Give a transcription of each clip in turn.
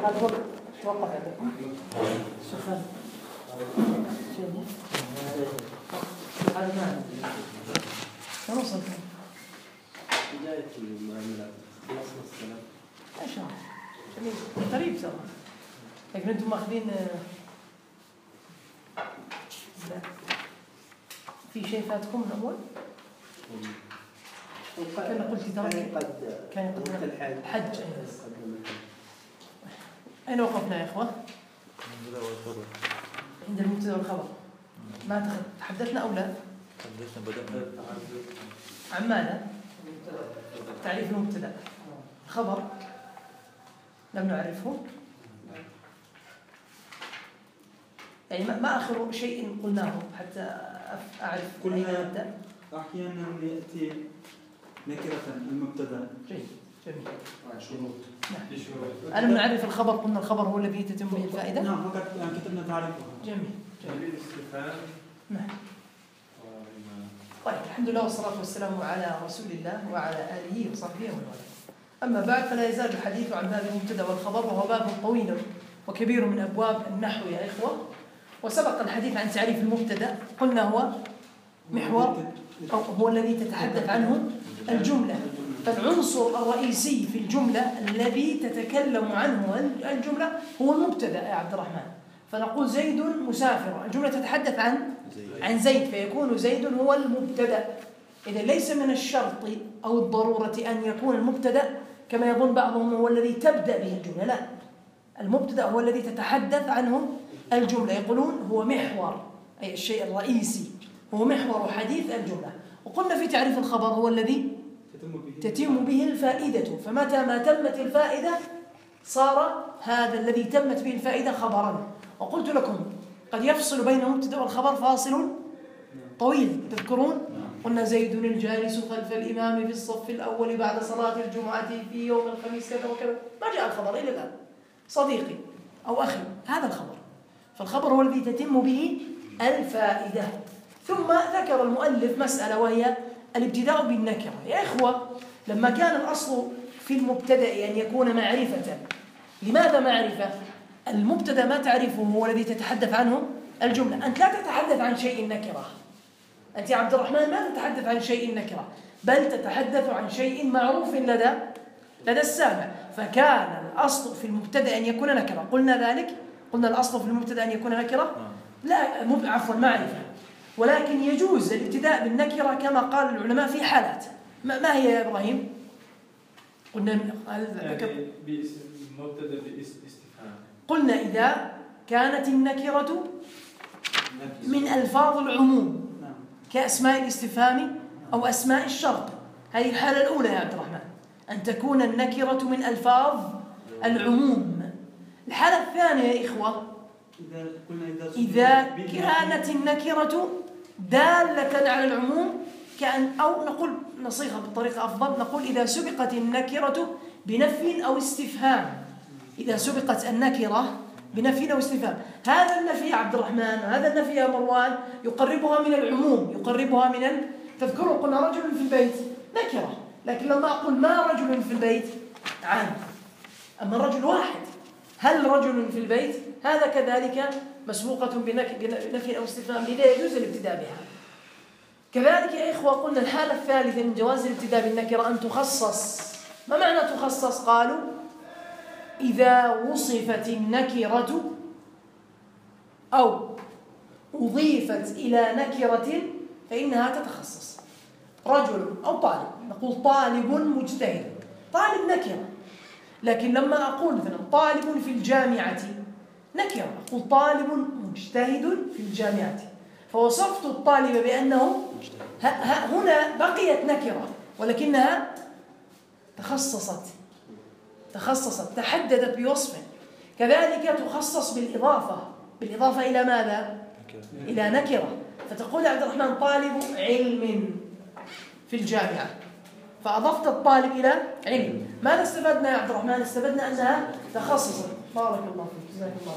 توقف عندكم شخص شيء هذا ما كم وصلتم؟ بداية المعاملات خلصنا السلام ما شاء الله جميل قريب ترى لكن انتم ماخذين لا في شيء فاتكم من اول؟ كان قلت ترى كان قد الحج أين وقفنا يا إخوة؟ عند المبتدأ والخبر. ما تحدثنا أو لا؟ تحدثنا بدأنا عن ماذا؟ تعريف المبتدأ. خبر لم نعرفه. يعني ما آخر شيء قلناه حتى أعرف أين نبدأ. أحيانا يأتي نكرة المبتدأ. جيد جميل. شروط. نعم. ألم نعرف الخبر قلنا الخبر هو الذي تتم به الفائدة؟ نعم فقط كتبنا تعريفه. جميل. جميل الاستفهام. نعم. طيب الحمد لله والصلاة والسلام على رسول الله وعلى آله وصحبه ومن والاه. أما بعد فلا يزال الحديث عن باب المبتدأ والخبر وهو باب طويل وكبير من أبواب النحو يا إخوة. وسبق الحديث عن تعريف المبتدأ قلنا هو محور أو هو الذي تتحدث عنه الجملة. فالعنصر الرئيسي في الجملة الذي تتكلم عنه الجملة هو المبتدأ يا عبد الرحمن. فنقول زيد مسافر، الجملة تتحدث عن زيد فيكون زيد هو المبتدأ. إذا ليس من الشرط أو الضرورة أن يكون المبتدأ كما يظن بعضهم هو الذي تبدأ به الجملة، لا، المبتدأ هو الذي تتحدث عنه الجملة. يقولون هو محور، أي الشيء الرئيسي هو محور حديث الجملة. وقلنا في تعريف الخبر هو الذي تتم به الفائدة، فمتى ما تمت الفائدة صار هذا الذي تمت به الفائدة خبرا. وقلت لكم قد يفصل بين المبتدأ والخبر فاصل طويل، تذكرون؟ قلنا زيد الجالس خلف الإمام في الصف الأول بعد صلاة الجمعة في يوم الخميس كذا وكذا، ما جاء الخبر إلى الآن. صديقي أو أخي، هذا الخبر. فالخبر هو الذي تتم به الفائدة. ثم ذكر المؤلف مسألة وهي الابتداء بالنكرة. يا إخوة لما كان الأصل في المبتدأ أن يكون معرفة، لماذا معرفة؟ المبتدأ ما تعرفه هو الذي تتحدث عنه الجملة. أنت لا تتحدث عن شيء نكرة، أنت يا عبد الرحمن ما تتحدث عن شيء نكرة، بل تتحدث عن شيء معروف لدى السامع. فكان الأصل في المبتدأ أن يكون نكرة، قلنا ذلك، قلنا الأصل في المبتدأ أن يكون نكرة، لا عفوا معرفة. ولكن يجوز الابتداء بالنكرة كما قال العلماء في حالات. ما هي يا إبراهيم؟ قلنا مبتدأ باستفهام. قلنا إذا كانت النكرة من ألفاظ العموم كأسماء الاستفهام أو أسماء الشرط، هذه الحالة الأولى يا عبد الرحمن، أن تكون النكرة من ألفاظ العموم. الحالة الثانية يا إخوة إذا كانت النكرة دالة على العموم، كأن أو نقول نصيغها بطريقة أفضل، نقول إذا سبقت النكرة بنفي أو استفهام. إذا سبقت النكرة بنفي أو استفهام، هذا النفي يا عبد الرحمن وهذا النفي يا مروان يقربها من العموم، يقربها من تذكروا قلنا رجل في البيت نكرة، لكن لما أقول ما رجل في البيت عام. أما الرجل واحد، هل رجل في البيت؟ هذا كذلك مسبوقة بنفي أو استفهام، لذا يجوز الابتداء بها. كذلك يا إخوة قلنا الحالة الثالثة من جواز الابتداء بالنكرة أن تخصص. ما معنى تخصص؟ قالوا إذا وصفت النكرة أو أضيفت إلى نكرة فإنها تتخصص. رجل أو طالب، نقول طالب مجتهد، طالب نكرة. لكن لما أقول مثلا طالب في الجامعة نكرة، أقول طالب مجتهد في الجامعة، فوصفت الطالب بأنه هنا بقيت نكرة ولكنها تخصصت تحددت بوصف. كذلك تخصص بالإضافة إلى ماذا؟ إلى نكرة. فتقول عبد الرحمن طالب علم في الجامعة، فأضفت الطالب إلى علم. ماذا استفدنا يا عبد الرحمن؟ استفدنا أنها تخصصت. بارك الله فيك، جزاك الله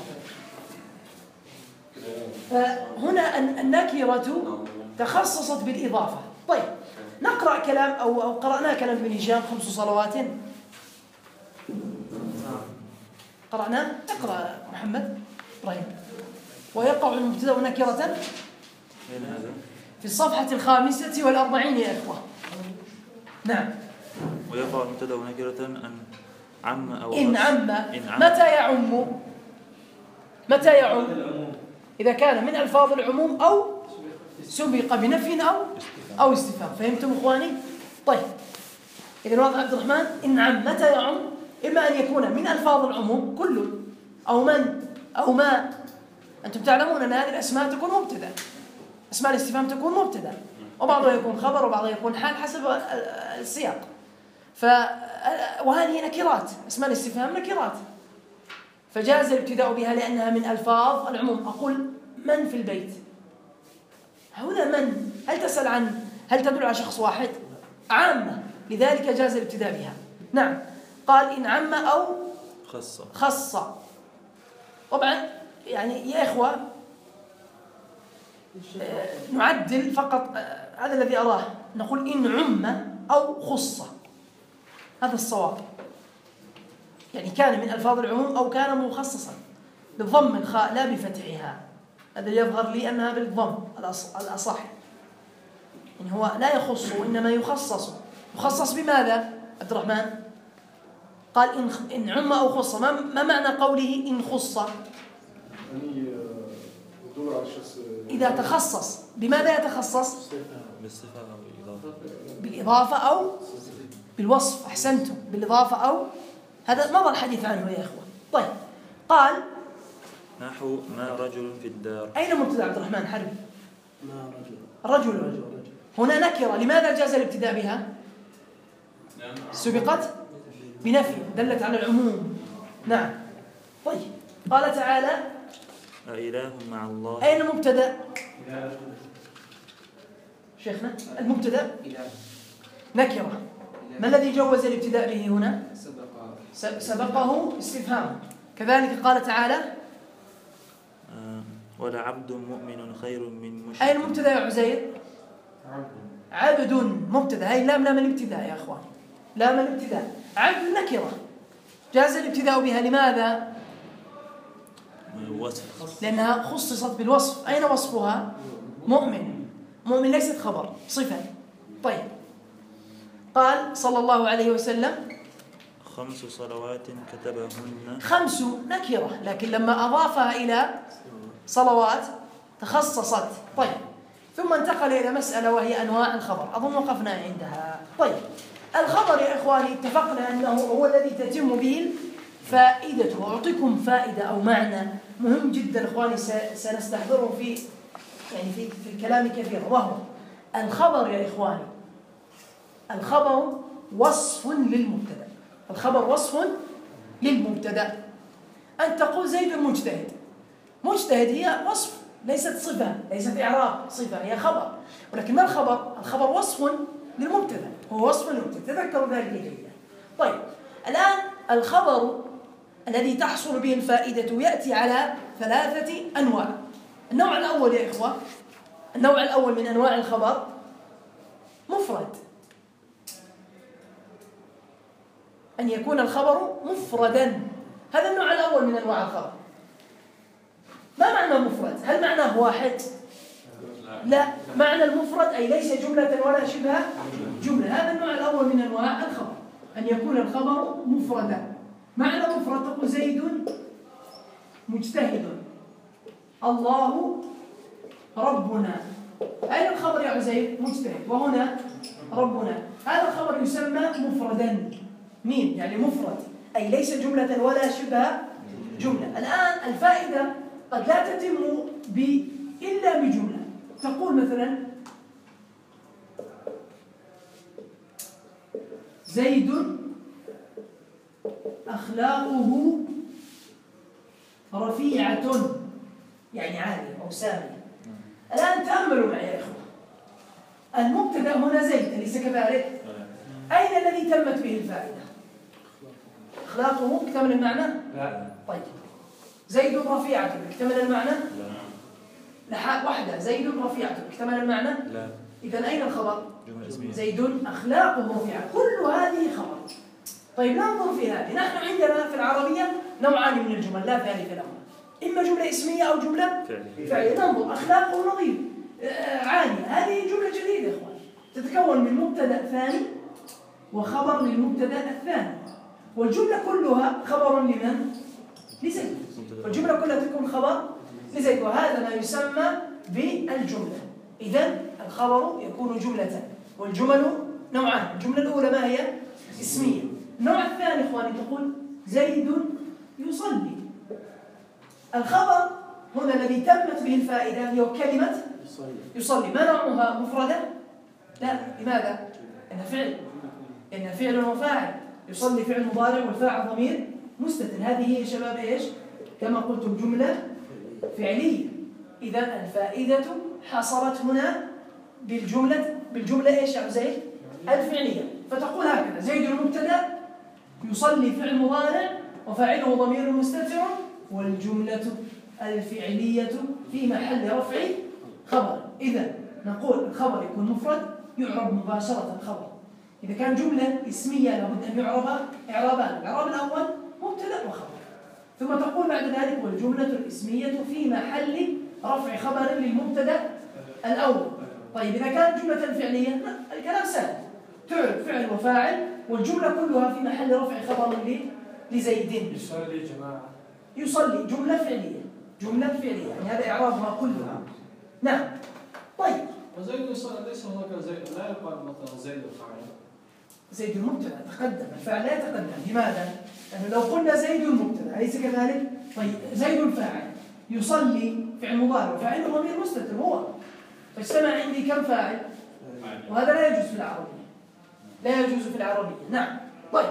خير. فهنا النكرة تخصصت بالإضافة. طيب نقرأ كلام أو قرأنا كلام ابن هشام 5 صلوات. قرأناه؟ اقرأ محمد إبراهيم. ويقع المبتدأ نكرة في الصفحة 45 يا إخوة. نعم. ويقع المبتدأ نكرة أن عم أو إن عم. عم. متى يعم؟ إذا كان من ألفاظ العموم أو سبق بنفي أو استفهام. فهمتم إخواني؟ طيب إذن واضح عبد الرحمن. إن عم متى يعم؟ إما أن يكون من ألفاظ العموم كل أو من أو ما. أنتم تعلمون أن هذه الأسماء تكون مبتدأ، أسماء الاستفهام تكون مبتدأ، وبعضها يكون خبر وبعضها يكون حال حسب السياق. وهذه نكرات، أسماء الاستفهام نكرات، فجاز الابتداء بها لأنها من ألفاظ العموم. أقول من في البيت؟ هنا من، هل تسأل عن، هل تدل على شخص واحد؟ عامة، لذلك جاز الابتداء بها. نعم. قال إن عم أو خص. طبعا يعني يا إخوة نعدل فقط، هذا الذي أراه، نقول إن عم أو خص، هذا الصواب. يعني كان من ألفاظ العموم أو كان مخصصا بضم الخاء لا بفتحها. هذا يظهر لي أنها بالضم الأصح. يعني هو لا يخص وإنما يخصص. يخصص بماذا عبد الرحمن؟ قال إن عم أو خص. ما معنى قوله إن خص؟ إذا تخصص. بماذا يتخصص؟ بالإضافة أو بالوصف. أحسنتم، بالإضافة أو، هذا مضى الحديث عنه يا إخوة. طيب قال نحو ما رجل في الدار. أين مبتدأ عبد الرحمن حرب؟ رجل. هنا نكرة، لماذا جاز الابتداء بها؟ سبقت بنفي دلت على العموم. نعم. طيب قال تعالى أإله مع الله. أين المبتدأ؟ شيخنا المبتدأ نكرة. ما الذي جوز الابتداء به هنا؟ سبقه استفهام. كذلك قال تعالى ولعبد مؤمن خير من مشرك. أين المبتدأ يا عزير؟ عبد مبتدأ. هاي لام الابتداء يا أخوان، لام الابتداء. عبد نكرة جاز الابتداء بها. لماذا؟ وصف. لأنها خصصت بالوصف. أين وصفها؟ مؤمن. مؤمن ليست خبر، صفة. طيب قال صلى الله عليه وسلم 5 صلوات كتبهن. 5 نكرة، لكن لما أضافها إلى صلوات تخصصت. طيب ثم انتقل إلى مسألة وهي أنواع الخبر، أظن وقفنا عندها. طيب الخبر يا إخواني اتفقنا أنه هو الذي تتم به فائدته. أعطيكم فائدة أو معنى مهم جدا إخواني سنستحضره في الكلام كثيرا، وهو الخبر يا إخواني. الخبر وصف للمبتدأ. الخبر وصف للمبتدأ. أن تقول زيد مجتهد. مجتهد هي وصف، ليست صفة، ليست إعراب، صفة هي خبر. ولكن ما الخبر؟ الخبر وصف للمبتدأ، هو وصف للمبتدأ، تذكروا ذلك جيدا. طيب الآن الخبر الذي تحصل به الفائدة يأتي على 3 أنواع. النوع الأول يا إخوة، النوع الأول من أنواع الخبر مفرد. أن يكون الخبر مفردا، هذا النوع الأول من أنواع الخبر. ما معنى مفرد؟ هل معناه واحد؟ لا، معنى المفرد أي ليس جملة ولا شبه جملة. هذا النوع الأول من أنواع الخبر، أن يكون الخبر مفردا. معنى مفرد تقول زيد مجتهد، الله ربنا. أين الخبر يا عزيز؟ مجتهد، وهنا ربنا. هذا الخبر يسمى مفردا. مين؟ يعني مفرد أي ليس جملة ولا شبه جملة. الآن الفائدة قد لا تتم إلا بجملة. تقول مثلا زيد أخلاقه رفيعة، يعني عالية أو سامية. الآن تأملوا معي يا إخوة، المبتدأ هنا زيد، أليس كذلك؟ أين الذي تمت به الفائدة؟ أخلاقه اكتمل المعنى؟ لا. طيب زيد رفيعة اكتمل المعنى؟ لا. واحدة زيد رفيعة اكتمل المعنى؟ لا. إذن أين الخبر؟ جملة اسمية. زيد أخلاقه رفيعة، كل هذه خبر. طيب ننظر في هذه. نحن عندنا في العربية نوعان من الجمل لا ثالث لهما، إما جملة اسمية أو جملة فعلية. ننظر أخلاق ونظير عالية، هذه جملة جديدة يا إخوان، تتكون من مبتدأ ثاني وخبر للمبتدأ الثاني، والجملة كلها خبر لمن؟ لزيد. والجملة كلها تكون خبر لزيد، وهذا ما يسمى بالجملة. إذن الخبر يكون جملة، والجمل نوعان. الجملة الأولى ما هي؟ اسمية. النوع الثاني إخواني تقول زيد يصلي. الخبر هنا الذي تمت به الفائدة هي كلمة يصلي. ما نوعها؟ مفردة؟ لا. لماذا؟ إنها فعل، إنها فعل وفاعل. يصلي فعل مضارع والفاعل ضمير مستتر. هذه هي يا شباب إيش؟ كما قلتم جملة فعلية. إذن الفائدة حصلت هنا بالجملة إيش يا زيد؟ الفعلية. فتقول هكذا: زيد المبتدأ، يصلي فعل مضارع وفاعله ضمير مستتر، والجملة الفعلية في محل رفع خبر. إذا نقول الخبر يكون مفرد يعرب مباشرة الخبر. إذا كان جملة اسمية لابد أن يعرب إعرابان: الإعراب الأول مبتدأ وخبر، ثم تقول بعد ذلك والجملة الاسمية في محل رفع خبر للمبتدأ الأول. طيب إذا كانت جملة فعلية الكلام سهل، تعرب فعل وفاعل والجملة كلها في محل رفع خبر لزيد. يصلي جماعة. يصلي جملة فعلية، جملة فعلية يعني هذا إعرابها كلها. نعم. طيب وزيد يصلي ليس هناك زيد، لا يقال مثلا زيد الفاعل. زيد المبتدأ تقدم، الفاعل لا يتقدم. لماذا؟ لأنه لو قلنا زيد المبتدأ أليس كذلك؟ طيب زيد الفاعل، يصلي فعل مضارع وفاعله ضمير مستتر هو، فاجتمع عندي كم فاعل؟ وهذا لا يجوز في العربية، لا يجوز في العربية. نعم. طيب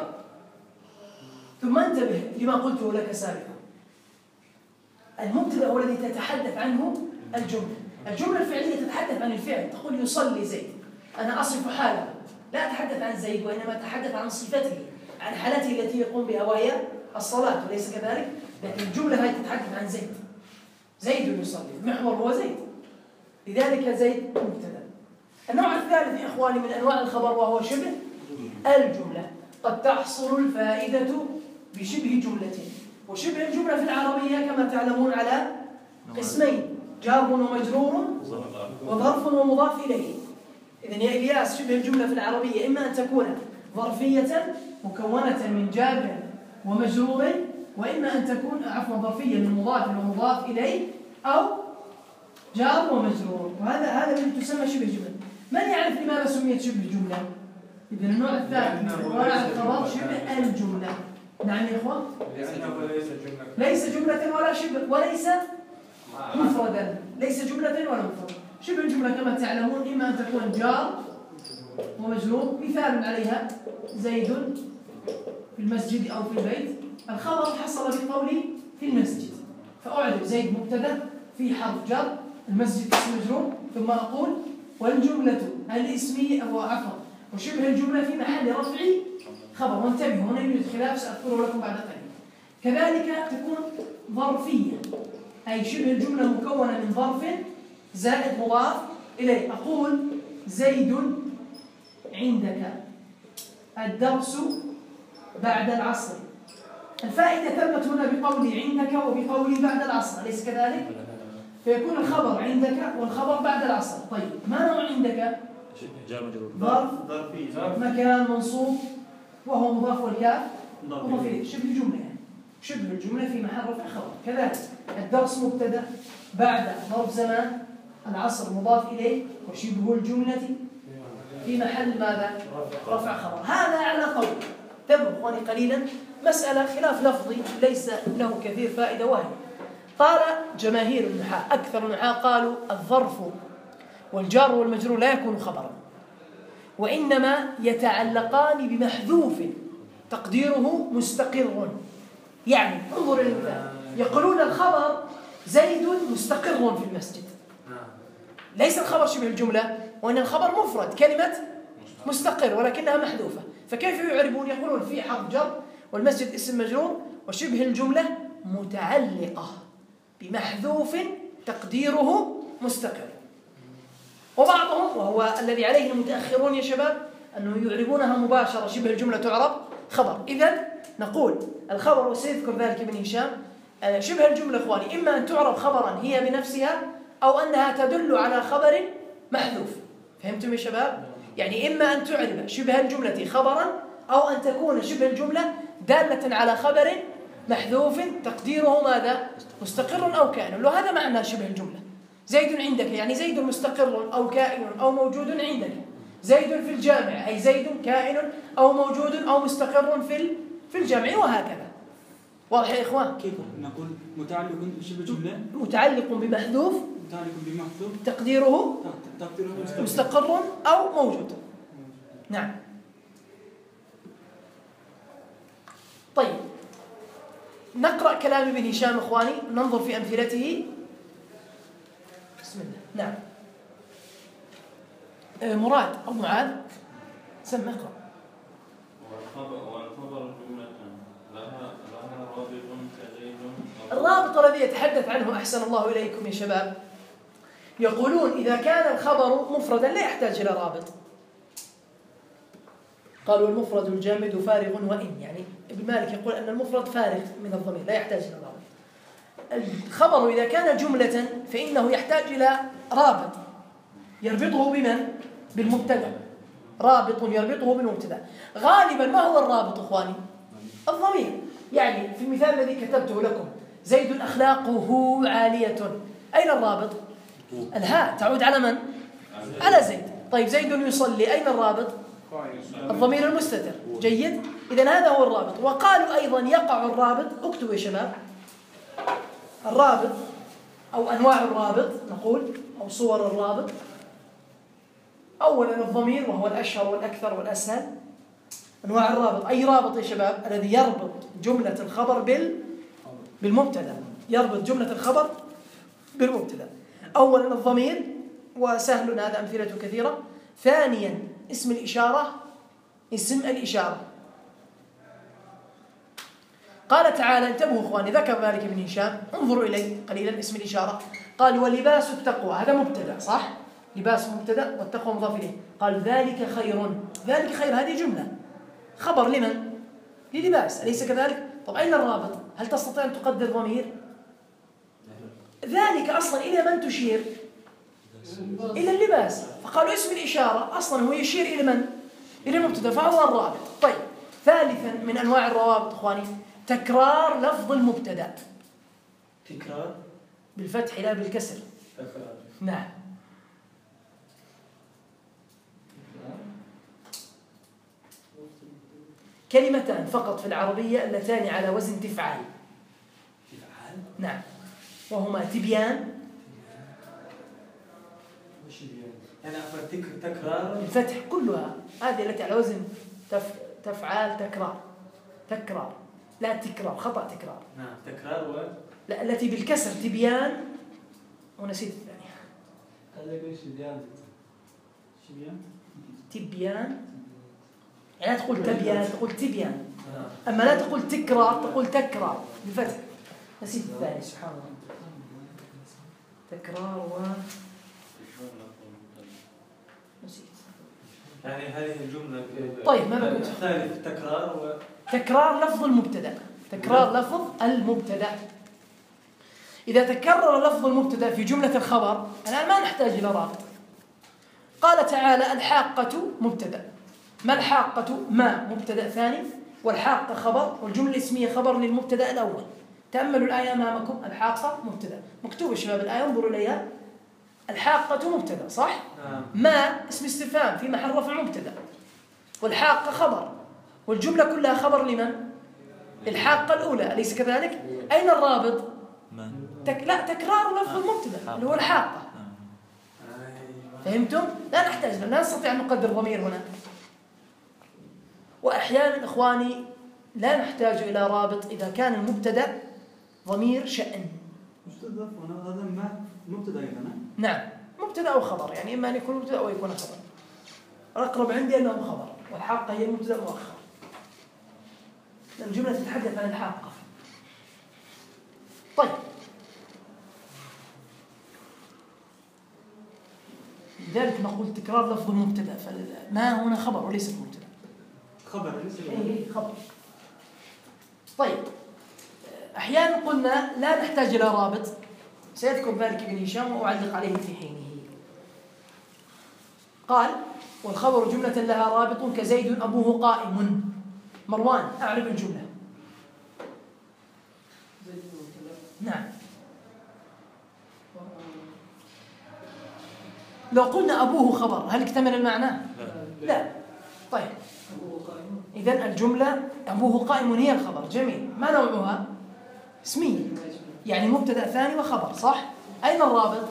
ثم انتبه لما قلته لك سابقا، المبتدأ هو الذي تتحدث عنه الجملة. الجملة الفعلية تتحدث عن الفعل، تقول يصلي زيد، أنا أصف حاله، لا أتحدث عن زيد وإنما أتحدث عن صفته، عن حالته التي يقوم بها وهي الصلاة، وليس كذلك؟ لكن الجملة هذه تتحدث عن زيد، زيد يصلي، المحور هو زيد، لذلك زيد مبتدأ. النوع الثالث يا إخواني من أنواع الخبر وهو شبه الجملة. قد تحصل الفائدة بشبه جملة، وشبه الجملة في العربية كما تعلمون على قسمين: جار ومجرور وظرف ومضاف إليه. إذن يا إلياس شبه الجملة في العربية إما أن تكون ظرفية مكونة من جار ومجرور، وإما أن تكون ظرفية من مضاف ومضاف إليه، أو جار ومجرور. وهذا الذي تسمى شبه جملة. من يعرف لماذا سميت شبه جملة؟ إذن النوع الثالث من أنواع الخبر شبه الجملة. نعم يا إخوان؟ لأنه ليس جملة ولا شبه، وليس مفردا، ليس جملة ولا مفرد. شبه الجملة كما تعلمون إما أن تكون جار ومجرور، مثال عليها زيد في المسجد أو في البيت. الخبر حصل بقولي في المسجد، فأعرف زيد مبتدأ في حرف جر، المسجد اسم مجرور، ثم أقول والجملة الاسمية أو عفوا وشبه الجملة في محل رفع خبر. وانتبهوا هنا يوجد خلاف سأذكره لكم بعد قليل. كذلك تكون ظرفية، أي شبه الجملة مكونة من ظرف زائد مضاف إليه. أقول زيد عندك الدرس بعد العصر. الفائدة تمت هنا بقولي عندك وبقولي بعد العصر، أليس كذلك؟ فيكون الخبر عندك والخبر بعد العصر. طيب ما نوع عندك؟ ظرف مكان منصوب وهو مضاف والكاف مضاف إليه، شبه الجملة يعني. شبه الجملة في محل رفع خبر. كذلك الدرس مبتدأ، بعد ظرف زمان، العصر مضاف إليه، وشبه الجملة في محل ماذا؟ رفع خبر. هذا على قول. تبقى إخواني قليلا مسألة خلاف لفظي ليس له كثير فائدة، وهي قال جماهير النحاة، أكثر النحاة قالوا الظرف والجار والمجرور لا يكون خبرا، وإنما يتعلقان بمحذوف تقديره مستقر. يعني انظر المثال، يقولون الخبر زيد مستقر في المسجد، ليس الخبر شبه الجملة، وإن الخبر مفرد كلمة مستقر ولكنها محذوفة. فكيف يعربون؟ يقولون في حرف جر والمسجد اسم مجرور وشبه الجملة متعلقة بمحذوف تقديره مستقر. وبعضهم وهو الذي عليه المتأخرون يا شباب أنه يعربونها مباشرة، شبه الجملة تعرب خبر. إذن نقول الخبر، وسيذكر ذلك ابن هشام، شبه الجملة إخواني إما أن تعرب خبرا هي بنفسها أو أنها تدل على خبر محذوف. فهمتم يا شباب؟ يعني إما أن تعرب شبه الجملة خبرا أو أن تكون شبه الجملة دالة على خبر محذوف تقديره ماذا؟ مستقر أو كائن. وهذا معنى شبه الجملة. زيد عندك يعني زيد مستقر أو كائن أو موجود عندك. زيد في الجامع أي زيد كائن أو موجود أو مستقر في الجامع، وهكذا. واضح يا إخوان؟ كيف نقول متعلق بشبه جملة؟ متعلق بمحذوف تقديره مستقر أو موجود. نعم. طيب نقرأ كلام ابن هشام إخواني، ننظر في أمثلته. بسم الله. نعم. مراد أو معاذ سمع اقرأ. والخبر جملة لها رابط كزيد. الرابط الذي يتحدث عنه أحسن الله إليكم يا شباب، يقولون إذا كان الخبر مفردا لا يحتاج إلى رابط. قالوا المفرد الجامد فارغ وإن، يعني ابن مالك يقول أن المفرد فارغ من الضمير لا يحتاج إلى رابط. الخبر إذا كان جملة فإنه يحتاج إلى رابط يربطه بمن؟ بالمبتدأ. رابط يربطه بالمبتدأ. غالبا ما هو الرابط إخواني؟ الضمير. يعني في المثال الذي كتبته لكم زيد أخلاقه عالية، أين الرابط؟ الهاء تعود على من؟ على زيد. طيب زيد يصلي، أين الرابط؟ الضمير المستتر. جيد. إذن هذا هو الرابط. وقالوا أيضا يقع الرابط، اكتبوا يا شباب الرابط أو أنواع الرابط نقول، أو صور الرابط. أولا الضمير وهو الأشهر والأكثر والأسهل. أنواع الرابط، أي رابط يا شباب؟ الذي يربط جملة الخبر بالمبتدأ، يربط جملة الخبر بالمبتدأ. أولا الضمير وسهل، هذا أمثلته كثيرة. ثانيا اسم الإشارة، اسم الإشارة. قال تعالى، انتبهوا إخواني، ذكر ذلك ابن هشام، انظروا إليه قليلا. اسم الإشارة قال ولباس التقوى، هذا مبتدأ صح؟ لباس مبتدأ والتقوى مضاف إليه. قال ذلك خير، ذلك خير هذه جملة خبر لمن؟ للباس، أليس كذلك؟ طب أين الرابط؟ هل تستطيع أن تقدر ضمير؟ ذلك أصلا إلى من تشير؟ إلى اللباس. فقالوا اسم الإشارة أصلا هو يشير إلى من؟ إلى المبتدأ، فهو الرابط. طيب ثالثا من أنواع الروابط إخواني تكرار لفظ المبتدأ. تكرار بالفتح لا بالكسر. نعم. كلمتان فقط في العربية اللتان على وزن تفعال. تفعال؟ نعم. وهما تبيان. أنا تكرار الفتح كلها هذه التي على وزن تفعال. تكرار لا تكرار، خطأ تكرار. نعم تكرار لا، التي بالكسر تبيان، ونسيت الثانية. هذا شبيان تبيان، يعني لا تقول تبيان، تقول تبيان. أما لا تقول تكرار، تقول تكرار بالفتح. نسيت الثاني سبحان الله. تكرار نسيت. يعني هذه الجملة. طيب ما كنت ثالث تكرار لفظ المبتدأ. تكرار لفظ المبتدأ. إذا تكرر لفظ المبتدأ في جملة الخبر الآن ما نحتاج إلى رابط. قال تعالى الحاقة مبتدأ. ما الحاقة؟ ما مبتدأ ثاني، والحاقة خبر، والجملة الاسمية خبر للمبتدأ الأول. تأملوا الآية أمامكم، الحاقة مبتدأ مكتوب يا شباب الآية، انظروا إليها. الحاقة مبتدأ صح؟ ما اسم استفهام في محل رفع مبتدأ، والحاقة خبر، والجملة كلها خبر لمن؟ الحاقة الأولى، أليس كذلك؟ أين الرابط؟ لا، تكرار لفظ المبتدأ اللي هو الحاقة. فهمتم؟ لا نحتاج، لا نستطيع أن نقدر ضمير هنا. وأحيانا إخواني لا نحتاج إلى رابط إذا كان المبتدأ ضمير شأن. مستضاف هذا ما مبتدأ أيضا. نعم مبتدأ أو خبر، يعني إما أن يكون مبتدأ أو يكون خبر. الأقرب عندي أنه خبر، والحاقة هي المبتدأ مؤخر، لأن الجملة تتحدث عن الحاقة. طيب لذلك نقول تكرار لفظ المبتدأ، فما هنا خبر وليس المبتدأ. خبر ليس إيه خبر. طيب أحيانا قلنا لا نحتاج إلى رابط، سيذكر ذلك ابن هشام وأعلق عليه في حينه. قال والخبر جملة لها رابط كزيد أبوه قائم. مروان أعرف الجملة. نعم. لو قلنا أبوه خبر هل اكتمل المعنى؟ لا. طيب إذن الجملة أبوه قائم هي الخبر. جميل. ما نوعها؟ اسمية، يعني مبتدأ ثاني وخبر، صح؟ أين الرابط؟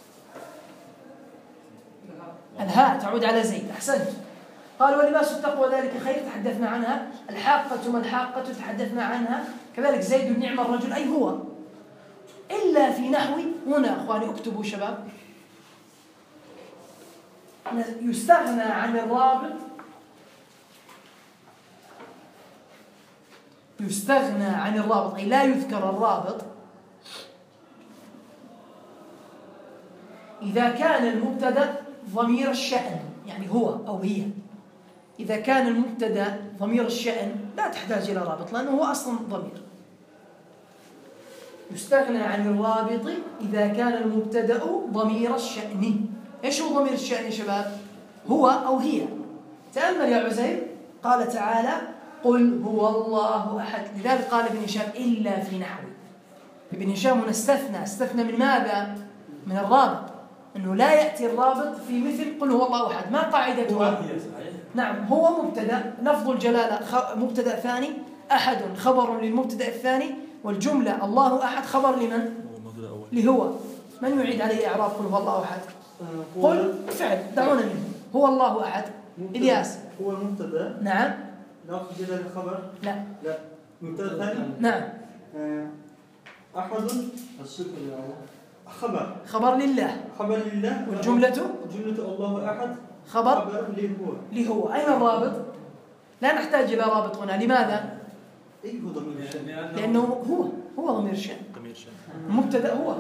الهاء تعود على زيد. أحسنت. قال ولباس التقوى ذلك خير، تحدثنا عنها. الحاقة ما الحاقة، تحدثنا عنها. كذلك زيد نعم الرجل، أي هو. إلا في نحو هنا أخواني اكتبوا شباب، يستغنى عن الرابط، يستغنى عن الرابط أي لا يذكر الرابط إذا كان المبتدأ ضمير الشأن، يعني هو أو هي. إذا كان المبتدأ ضمير الشأن لا تحتاج إلى رابط لأنه هو أصلا ضمير. يستغنى عن الرابط إذا كان المبتدأ ضمير الشأن. إيش هو ضمير الشأن يا شباب؟ هو أو هي. تأمل يا عزير، قال تعالى قل هو الله أحد. لذلك قال ابن هشام إلا في نحو. ابن هشام هنا استثنى من ماذا؟ من الرابط، أنه لا يأتي الرابط في مثل قل هو الله أحد. ما قاعدتها؟ نعم، هو مبتدأ لفظ الجلالة مبتدأ ثاني، أحد خبر للمبتدأ الثاني، والجملة الله أحد خبر لمن؟ لهو. من يعيد عليه إعراب قل هو الله أحد؟ قل فعل، دعونا منه. هو الله أحد. إلياس هو المبتدأ. نعم. لفظ جلالة خبر. لا. مبتدأ ثاني. نعم. أحد خبر لله. والجملة الله أحد خبر لهو. أين الرابط؟ لا نحتاج إلى رابط هنا. لماذا؟ هو ضمير الشأن، لأنه هو ضمير الشأن. المبتدأ هو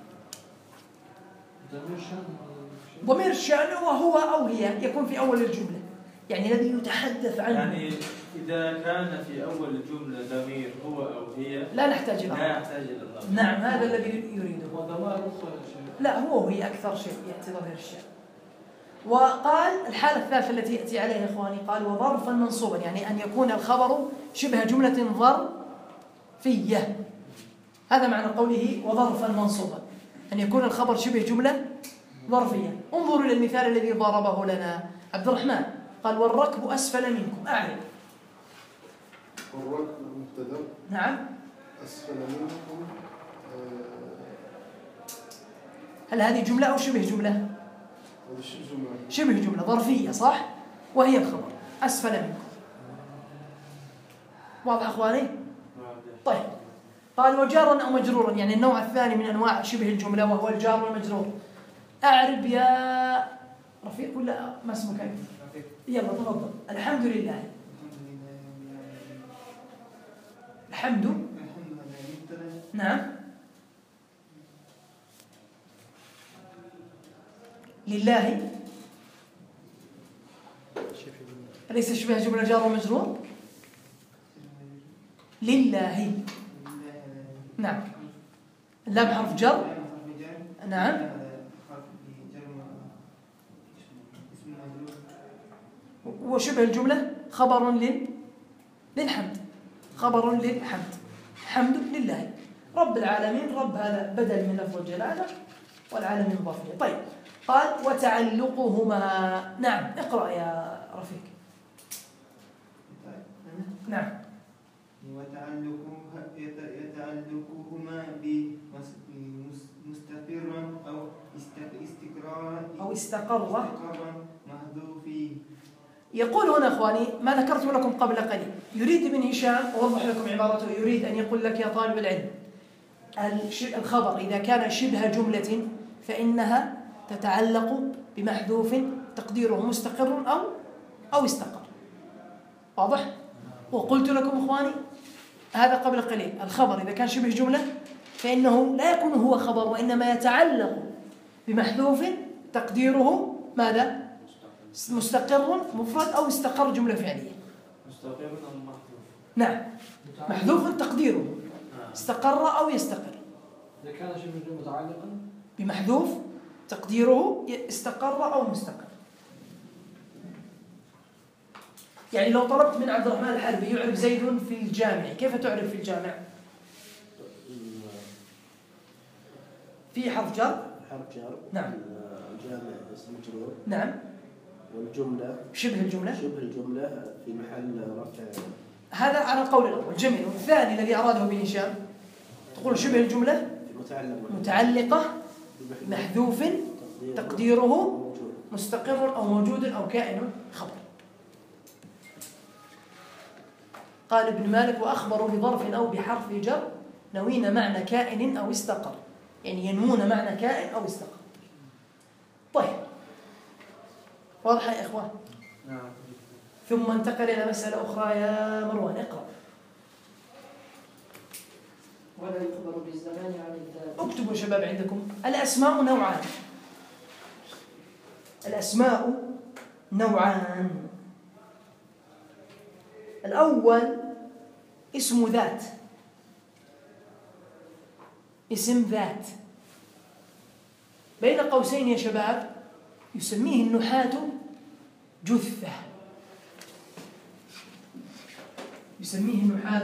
ضمير الشأن، وهو أو هي يكون في أول الجملة، يعني الذي يتحدث عنه. يعني إذا كان في أول الجملة ضمير هو أو هي لا نحتاج إلى الرابط. نعم، هذا الذي يريده. لا، هو وهي أكثر شيء يأتي ضمير الشأن. وقال الحالة الثالثة التي يأتي عليها إخواني، قال وظرفا منصوبا، يعني أن يكون الخبر شبه جملة ظرفية. هذا معنى قوله وظرفا منصوبا، أن يكون الخبر شبه جملة ظرفية. انظروا إلى المثال الذي ضربه لنا عبد الرحمن. قال والركب أسفل منكم. أعرف. والركب مبتدأ. نعم. أسفل منكم. هل هذه جملة أو شبه جملة؟ شبه جملة ظرفية، صح؟ وهي الخبر أسفل منكم. واضح أخواني؟ طيب. قال وجارا أو مجرورا، يعني النوع الثاني من أنواع شبه الجملة وهو الجار والمجرور. أعرب يا رفيق ولا ما اسمك أنت؟ يلا تفضل. الحمد لله. الحمد. نعم. لله. أليس شبه جملة جار ومجرور؟ لله. نعم. اللام حرف جر. نعم. وشبه الجملة خبر للحمد. خبر للحمد. حمد لله رب العالمين. رب هذا بدل من لفظ الجلالة، والعالمين ظرفية. طيب. قال وتعلقهما. نعم، اقرأ يا رفيق. نعم. يتعلقهما بمستقرا أو استقرارا محذوفين. يقول هنا أخواني ما ذكرت لكم قبل قليل. يريد ابن هشام، أوضح لكم عبارته، يريد أن يقول لك يا طالب العلم الخبر إذا كان شبه جملة فإنها تتعلق بمحذوف تقديره مستقر أو استقر. واضح؟ وقلت لكم إخواني هذا قبل قليل، الخبر إذا كان شبه جملة فإنه لا يكون هو خبر، وإنما يتعلق بمحذوف تقديره ماذا؟ مستقر مفرد أو استقر جملة فعلية. مستقر أم محذوف؟ نعم، محذوف تقديره استقر أو يستقر. إذا كان شبه الجملة متعلقا بمحذوف تقديره استقر أو مستقر. يعني لو طلبت من عبد الرحمن الحربي يعرف زيد في الجامع، كيف تعرف في الجامع؟ في حرف جر. حرف جر. نعم. الجامع اسم مجرور. نعم. والجملة شبه الجملة. شبه الجملة في محل رفع. هذا على القول الأول. جميل. والثاني الذي أراده ابن هشام تقول شبه الجملة متعلقة محذوف تقديره مستقر أو موجود أو كائن خبر. قال ابن مالك: وأخبروا بظرف أو بحرف جر نوين معنى كائن أو استقر، يعني ينوون معنى كائن أو استقر. طيب، واضح يا إخوان؟ نعم. ثم انتقل إلى مسألة أخرى. يا مروان اقرأ. ولا يخبر بالزمان عن الذات. اكتبوا شباب عندكم. الأسماء نوعان. الأسماء نوعان. الأول اسم ذات، اسم ذات بين قوسين يا شباب يسميه النحاة جثة، يسميه النحاة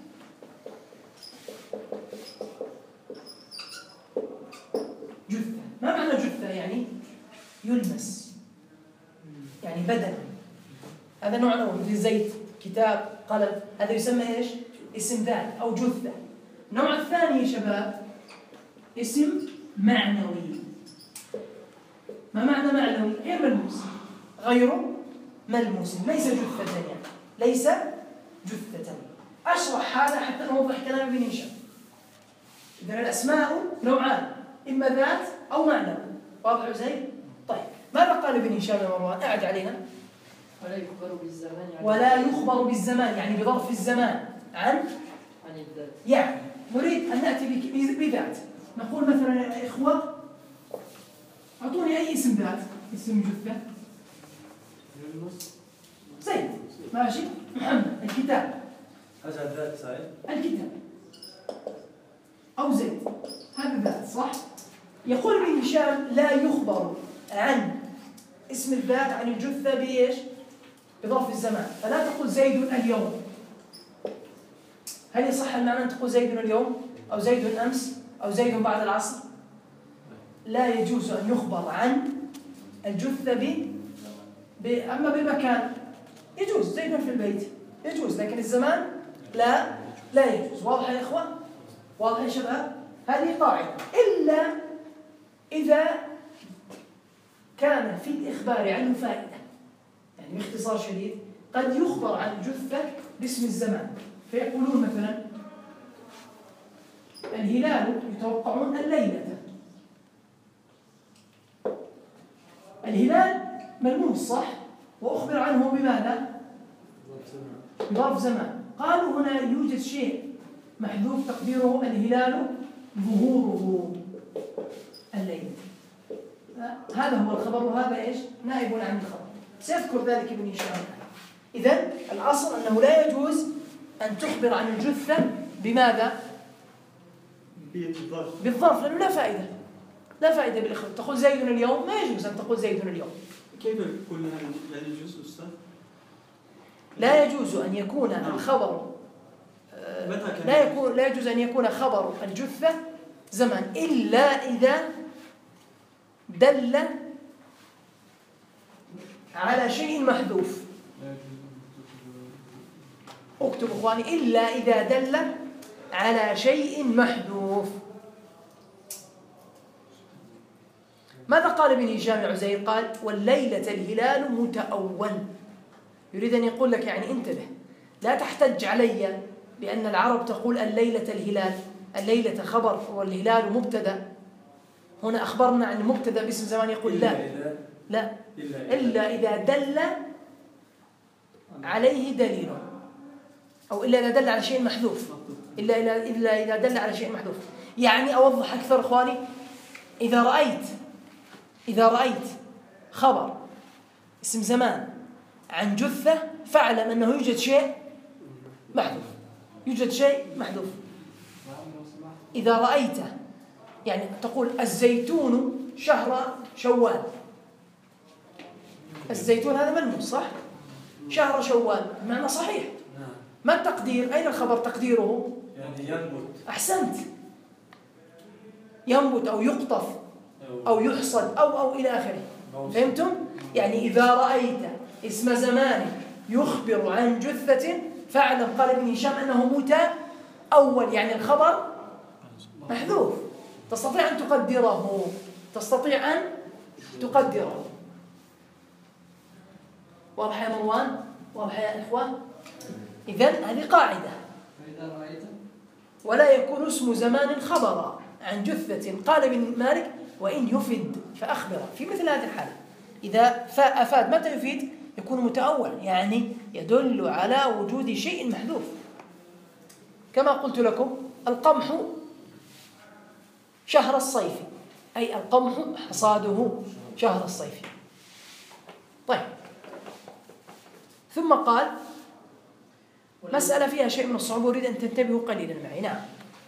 جثة. ما معنى جثة؟ يعني يلمس، يعني بدن. هذا نوع أول، مثل زيت، كتاب، قلم، هذا يسمى إيش؟ اسم ذات أو جثة. النوع الثاني يا شباب اسم معنوي. ما معنى معنوي؟ غير ملموس، غير ملموس، ليس جثة، يعني ليس جثة. أشرح هذا حتى نوضح كلام ابن هشام. إذن الأسماء نوعان، إما ذات أو معنوي. واضح يا زين؟ طيب، ماذا قال ابن هشام يا مروان؟ أعد علينا. ولا يخبر بالزمان عن ولا يخبر بالزمان، يعني بظرف الزمان عن الذات. يعني نريد أن نأتي بذات. نقول مثلا يا إخوة أعطوني أي اسم ذات، اسم جثة. زيد، ماشي. محمد، الكتاب. هذا ذات سائل. الكتاب أو زيد، هذا ذات، صح؟ يقول ابن هشام لا يخبر عن اسم الذات عن الجثة بإيش؟ بظرف الزمان. فلا تقول زيد اليوم. هل يصح المعنى أن تقول زيد اليوم أو زيد أمس أو زيد بعد العصر؟ لا يجوز أن يخبر عن الجثة أما بالمكان يجوز، زيد في البيت يجوز، لكن الزمان لا يجوز. واضح يا إخوة؟ واضح يا شباب؟ هذه قاعدة، إلا إذا كان في الإخبار عنه فائدة. يعني باختصار شديد قد يخبر عن الجثة باسم الزمان، فيقولون مثلا الهلال يتوقعون الليلة. الهلال ملموس صح؟ وأخبر عنه بماذا؟ بظرف زمان. قالوا هنا يوجد شيء محذوف تقديره الهلال ظهوره الليلة. هذا هو الخبر، وهذا إيش؟ نائب عن الخبر. سيذكر ذلك ابن هشام. إذن الأصل أنه لا يجوز أن تخبر عن الجثة بماذا؟ بالظرف، لأنه لا فائدة، لا فائدة بالإخبار. تقول زيد اليوم، ما يجوز أن تقول زيد اليوم. كيف يكون لا يجوز أستاذ؟ لا يجوز أن يكون الخبر لا يجوز أن يكون خبر الجثة زمان إلا إذا دل على شيء محذوف. اكتب اخواني، إلا إذا دل على شيء محذوف. ماذا قال ابن هشام عزير؟ قال والليلة الهلال متأول. يريد أن يقول لك يعني انتبه، لا تحتج علي بأن العرب تقول الليلة الهلال، الليلة خبر والهلال مبتدأ. هنا أخبرنا عن المبتدأ باسم زمان، يقول لا إلا إذا دل عليه دليل، أو إلا إذا دل على شيء محذوف، إلا إذا دل على شيء محذوف. يعني أوضح أكثر إخواني، إذا رأيت خبر اسم زمان عن جثة فاعلم أنه يوجد شيء محذوف. يوجد شيء محذوف. إذا رأيت يعني تقول الزيتون شهر شوال. الزيتون هذا ملموس صح؟ شهر شوال معنى صحيح. ما التقدير؟ أين الخبر تقديره؟ يعني ينبت. أحسنت. ينبت أو يقطف أو يحصد أو إلى آخره. فهمتم؟ يعني إذا رأيت اسم زمان يخبر عن جثة فاعلم قال ابن هشام أنه متأول، يعني الخبر محذوف. تستطيع أن تقدره. تستطيع أن تقدره. واضح يا مروان؟ واضح يا إخوان؟ إذن هذه قاعدة. ولا يكون اسم زمان خبرا عن جثة. قال ابن مالك وإن يفد فأخبر. في مثل هذه الحالة إذا أفاد متى يفيد؟ يكون متأول، يعني يدل على وجود شيء محذوف. كما قلت لكم القمح شهر الصيف، أي القمح حصاده شهر الصيف. طيب، ثم قال مسألة فيها شيء من الصعوبة أريد أن تنتبهوا قليلا معي. نعم،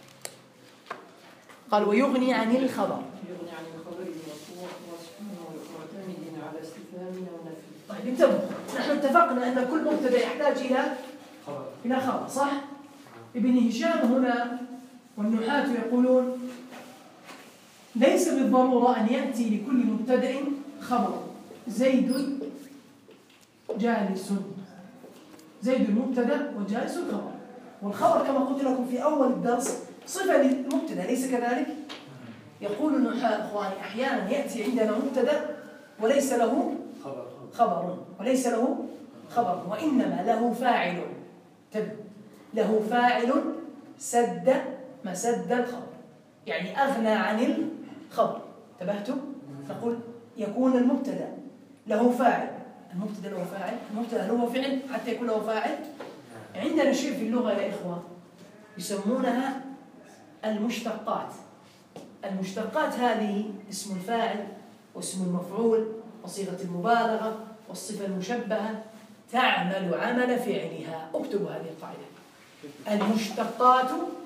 قال ويغني عن الخبر. يغني عن الخبر المرفوع معتمد على استفهام أو نفي. طيب انتبهوا، نحن اتفقنا أن كل مبتدأ يحتاج إلى خبر صح؟ ابن هشام هنا والنحاة يقولون ليس بالضرورة أن يأتي لكل مبتدأ خبر. زيد جالس، زيد مبتدأ وجالس خبر. والخبر كما قلت لكم في أول الدرس صفة للمبتدأ، ليس كذلك؟ يقول النحاة أخواني أحيانا يأتي عندنا مبتدأ وليس له خبر، وليس له خبر، وإنما له فاعل. له فاعل سد مسد الخبر، يعني أغنى عن الخبر. انتبهتم؟ نقول يكون المبتدأ له فاعل. المبتدأ له فاعل، المبتدأ له فعل حتى يكون له فاعل. عندنا شيء في اللغة يا إخوة يسمونها المشتقات. المشتقات هذه اسم الفاعل واسم المفعول وصيغة المبالغة والصفة المشبهة تعمل عمل فعلها. اكتبوا هذه القاعدة. المشتقات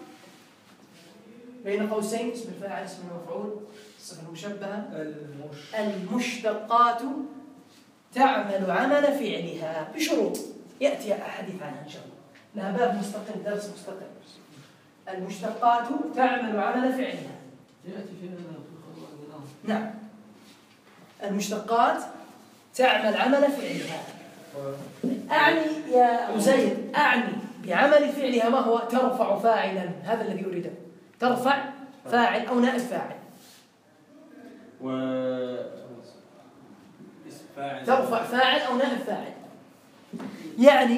بين قوسين اسم الفاعل اسم المفعول الصفة المشبهة. المشتقات تعمل عمل فعلها بشروط يأتي الحديث عنها إن شاء الله، لها باب مستقل، درس مستقل. المشتقات تعمل عمل فعلها. يأتي في الخبر الآن. نعم، المشتقات تعمل عمل فعلها. أعني يا أبو زيد، أعني بعمل فعلها ما هو؟ ترفع فاعلا، هذا الذي أريده. ترفع فاعل أو نائب فاعل. ترفع فاعل أو نائب فاعل. يعني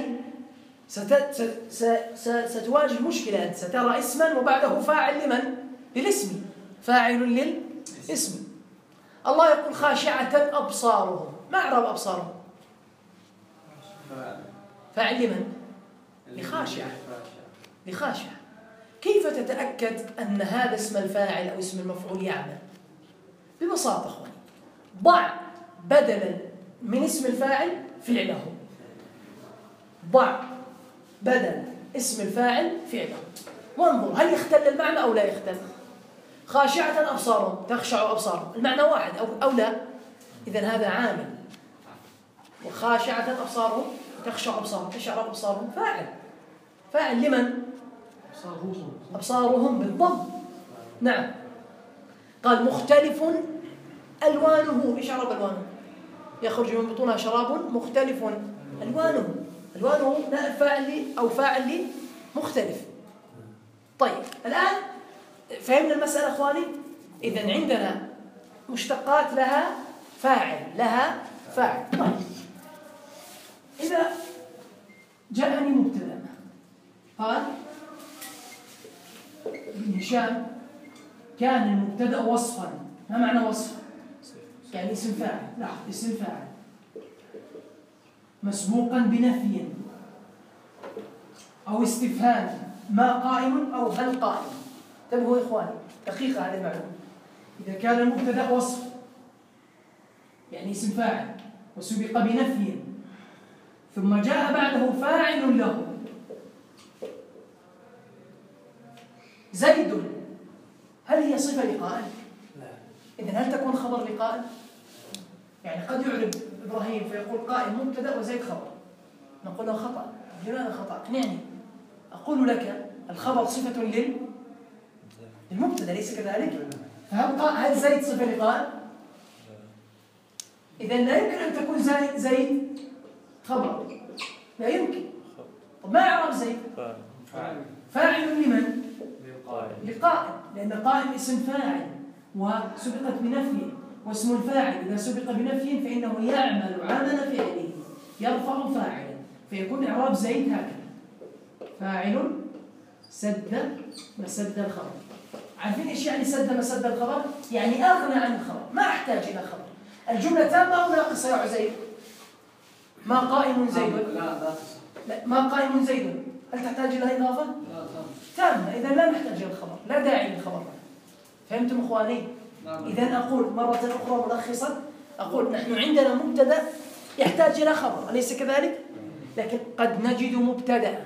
ستواجه مشكلة أنت، سترى اسما وبعده فاعل لمن؟ للاسم، فاعل للاسم. الله يقول خاشعة أبصارهم، ما أعرب أبصارهم؟ فاعل لمن؟ لخاشعة. لخاشعة. كيف تتأكد أن هذا اسم الفاعل أو اسم المفعول يعمل؟ ببساطة أخواني، ضع بدلا من اسم الفاعل فعله. ضع بدل اسم الفاعل فعله وانظر هل يختل المعنى أو لا يختل. خاشعة أبصارهم، تخشع أبصارهم، المعنى واحد أو لا؟ إذن هذا عامل. وخاشعة أبصارهم تخشع أبصارهم، تشعر أبصارهم فاعل. فاعل لمن؟ أبصارهم بالضم. نعم. قال مختلف ألوانه، إيش عرب ألوانه؟ يخرج من بطونها شراب مختلف ألوانه. ألوانه نائب فاعل أو فاعل مختلف. طيب الآن فهمنا المسألة أخواني؟ إذن عندنا مشتقات لها فاعل، لها فاعل. طيب إذا جاءني مبتدأ قال ابن هشام كان المبتدأ وصفا. ما معنى وصف؟ يعني اسم فاعل. لا، اسم فاعل مسبوقا بنفي أو استفهام، ما قائم أو هل قائم. انتبهوا يا إخواني، دقيقة هذه المعلومة. إذا كان المبتدأ وصف يعني اسم فاعل وسبق بنفي ثم جاء بعده فاعل له. زيد هل هي صفة لقائل؟ لا. إذن هل تكون خبر لقائل؟ يعني قد يعرب إبراهيم فيقول قائم مبتدأ وزيد خبر، نقول له خطأ. لماذا خطأ؟ اقنعني. أقول لك الخبر صفة للمبتدأ ليس كذلك؟ فهل زيد صفة لقائل؟ إذن لا يمكن أن تكون زيد خبر، لا يمكن. طب ما إعراب زيد؟ فاعل لمن؟ لقائل، لأن قائل اسم فاعل وسبقت بنفي، واسم الفاعل إذا سبق بنفي فإنه يعمل عمل فعله يرفع فاعلا، فيكون إعراب زيد هكذا: فاعل سد مسد الخبر. عارفين إيش يعني سد مسد الخبر؟ يعني أغنى عن الخبر، ما أحتاج إلى خبر. الجملة تامة أو ناقصة يا عزيز؟ ما قائم زيد؟ لا، ما قائم زيد. هل تحتاج إلى إضافة؟ لا تامة، إذا لا نحتاج إلى الخبر، لا داعي للخبر. فهمتم إخواني؟ إذا أقول مرة أخرى ملخصا، أقول نحن عندنا مبتدأ يحتاج إلى خبر، أليس كذلك؟ لكن قد نجد مبتدأ